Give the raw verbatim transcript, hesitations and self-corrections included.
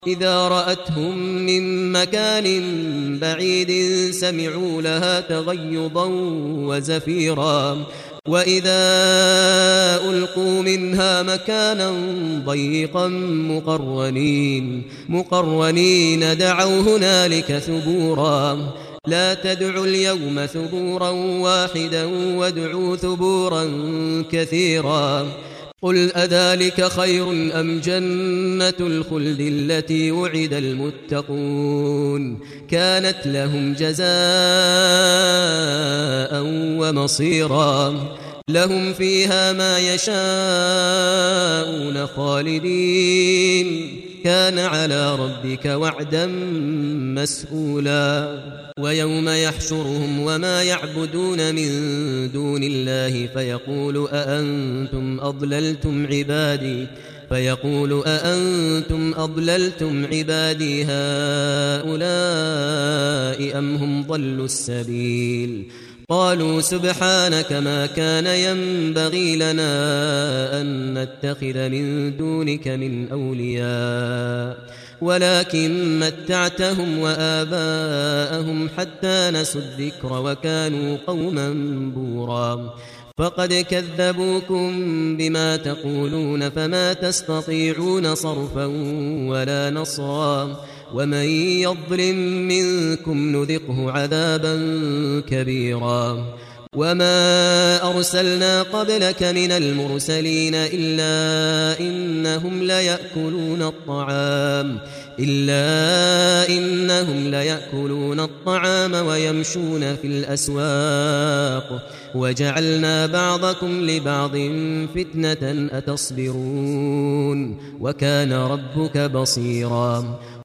إذا رأتهم من مكان بعيد سمعوا لها تغيظا وزفيرا وإذا ألقوا منها مكانا ضيقا مقرنين مقرنين دعوا هنالك ثبورا لا تدعوا اليوم ثبورا واحدا وادعوا ثبورا كثيرا قل أذلك خير أم جنة الخلد التي وعد المتقون كانت لهم جزاء ومصيرا لهم فيها ما يشاءون خالدين كان على ربك وعدا مسئولا ويوم يحشرهم وما يعبدون من دون الله فيقول أأنتم أضللتم عبادي فيقول أأنتم أضللتم عبادي هؤلاء أم هم ضلوا السبيل قالوا سبحانك ما كان ينبغي لنا أن نتخذ من دونك من أولياء ولكن متعتهم وآباءهم حتى نسوا الذكر وكانوا قوما بورا فقد كذبوكم بما تقولون فما تستطيعون صرفا ولا نصرا ومن يظلم منكم نذقه عذابا كبيرا وما أرسلنا قبلك من المرسلين إلا إنهم ليأكلون الطعام إلا إنهم ليأكلون الطعام ويمشون في الأسواق وجعلنا بعضكم لبعض فتنة أتصبرون وكان ربك بصيرا